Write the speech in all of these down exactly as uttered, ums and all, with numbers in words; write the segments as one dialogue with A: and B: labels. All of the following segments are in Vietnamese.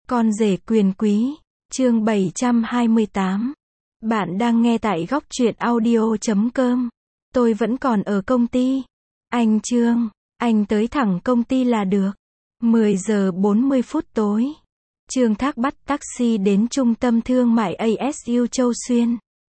A: Con rể quyền quý, chương bảy trăm hai mươi tám. Bạn đang nghe tại góc truyện audio chấm com. Tôi vẫn còn ở công ty. Anh Trương, anh tới thẳng công ty là được. mười giờ bốn mươi phút tối. Trương Thác bắt taxi đến trung tâm thương mại a ét u Châu Xuyên.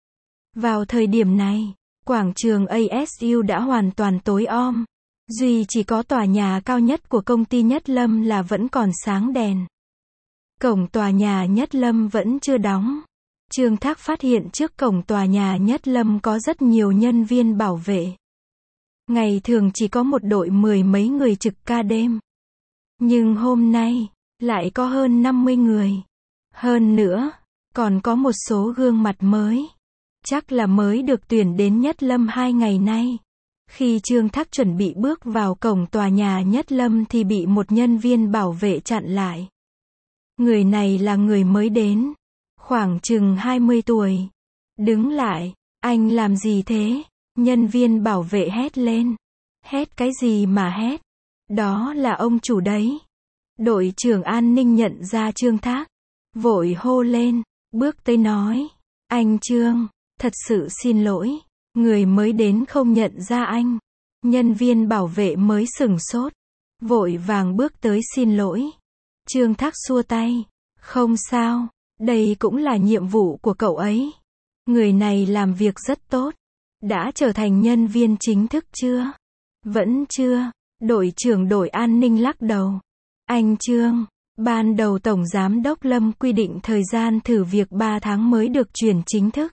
A: Vào thời điểm này, quảng trường a ét u đã hoàn toàn tối om. Duy chỉ có tòa nhà cao nhất của công ty Nhất Lâm là vẫn còn sáng đèn. Cổng tòa nhà Nhất Lâm vẫn chưa đóng. Trương Thác phát hiện trước cổng tòa nhà Nhất Lâm có rất nhiều nhân viên bảo vệ. Ngày thường chỉ có một đội mười mấy người trực ca đêm. Nhưng hôm nay, lại có hơn năm mươi người. Hơn nữa, còn có một số gương mặt mới. Chắc là mới được tuyển đến Nhất Lâm hai ngày nay. Khi Trương Thác chuẩn bị bước vào cổng tòa nhà Nhất Lâm thì bị một nhân viên bảo vệ chặn lại. Người này là người mới đến, khoảng chừng hai mươi tuổi. Đứng lại, anh làm gì thế? Nhân viên bảo vệ hét lên. Hét cái gì mà hét? Đó là ông chủ đấy. Đội trưởng an ninh nhận ra Trương Thác, vội hô lên, bước tới nói, anh Trương, thật sự xin lỗi, người mới đến không nhận ra anh. Nhân viên bảo vệ mới sửng sốt, vội vàng bước tới xin lỗi. Trương Thác xua tay, không sao, đây cũng là nhiệm vụ của cậu ấy. Người này làm việc rất tốt. Đã trở thành nhân viên chính thức chưa? Vẫn chưa. Đội trưởng đội an ninh lắc đầu. Anh Trương, ban đầu Tổng Giám đốc Lâm quy định thời gian thử việc ba tháng mới được chuyển chính thức.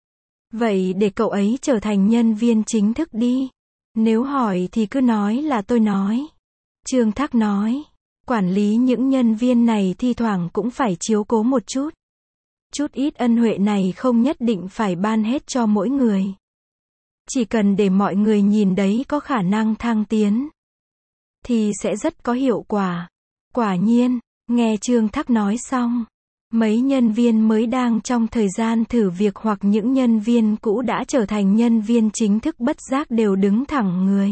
A: Vậy để cậu ấy trở thành nhân viên chính thức đi. Nếu hỏi thì cứ nói là tôi nói. Trương Thác nói. Quản lý những nhân viên này thi thoảng cũng phải chiếu cố một chút. Chút ít ân huệ này không nhất định phải ban hết cho mỗi người. Chỉ cần để mọi người nhìn đấy có khả năng thăng tiến, thì sẽ rất có hiệu quả. Quả nhiên, nghe Trương Thác nói xong, mấy nhân viên mới đang trong thời gian thử việc hoặc những nhân viên cũ đã trở thành nhân viên chính thức bất giác đều đứng thẳng người.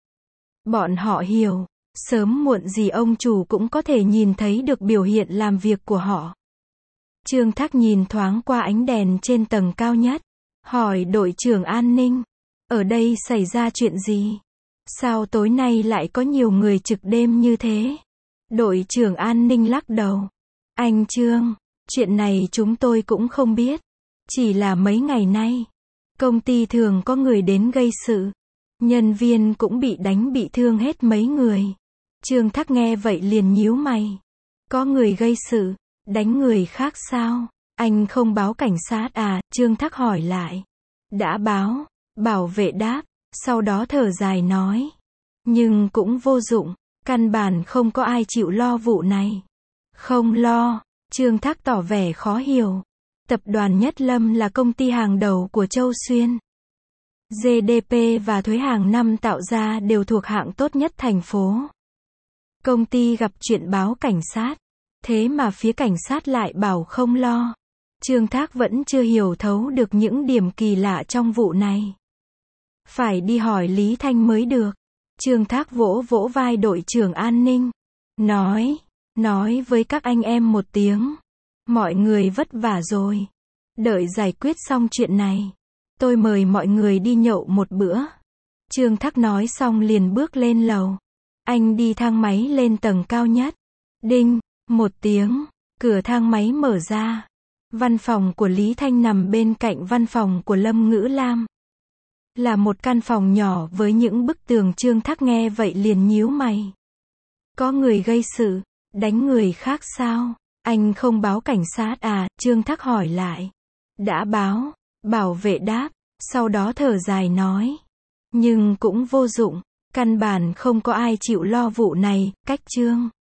A: Bọn họ hiểu, sớm muộn gì ông chủ cũng có thể nhìn thấy được biểu hiện làm việc của họ. Trương Thác nhìn thoáng qua ánh đèn trên tầng cao nhất, hỏi đội trưởng an ninh, ở đây xảy ra chuyện gì? Sao tối nay lại có nhiều người trực đêm như thế? Đội trưởng an ninh lắc đầu. Anh Trương, chuyện này chúng tôi cũng không biết. Chỉ là mấy ngày nay, công ty thường có người đến gây sự. Nhân viên cũng bị đánh bị thương hết mấy người. Trương Thác nghe vậy liền nhíu mày. Có người gây sự, đánh người khác sao? Anh không báo cảnh sát à? Trương Thác hỏi lại. Đã báo, bảo vệ đáp, sau đó thở dài nói. Nhưng cũng vô dụng, căn bản không có ai chịu lo vụ này. Không lo, Trương Thác tỏ vẻ khó hiểu. Tập đoàn Nhất Lâm là công ty hàng đầu của Châu Xuyên. giê đê pê và thuế hàng năm tạo ra đều thuộc hạng tốt nhất thành phố. Công ty gặp chuyện báo cảnh sát, thế mà phía cảnh sát lại bảo không lo. Trương Thác vẫn chưa hiểu thấu được những điểm kỳ lạ trong vụ này. Phải đi hỏi Lý Thanh mới được. Trương Thác vỗ vỗ vai đội trưởng an ninh. Nói, nói với các anh em một tiếng. Mọi người vất vả rồi. Đợi giải quyết xong chuyện này, tôi mời mọi người đi nhậu một bữa. Trương Thác nói xong liền bước lên lầu. Anh đi thang máy lên tầng cao nhất. Đinh, một tiếng, cửa thang máy mở ra. Văn phòng của Lý Thanh nằm bên cạnh văn phòng của Lâm Ngữ Lam. Là một căn phòng nhỏ với những bức tường. Trương Thác nghe vậy liền nhíu mày. Có người gây sự, đánh người khác sao? Anh không báo cảnh sát à? Trương Thác hỏi lại. Đã báo, bảo vệ đáp, sau đó thở dài nói. Nhưng cũng vô dụng, căn bản không có ai chịu lo vụ này. Cách Trương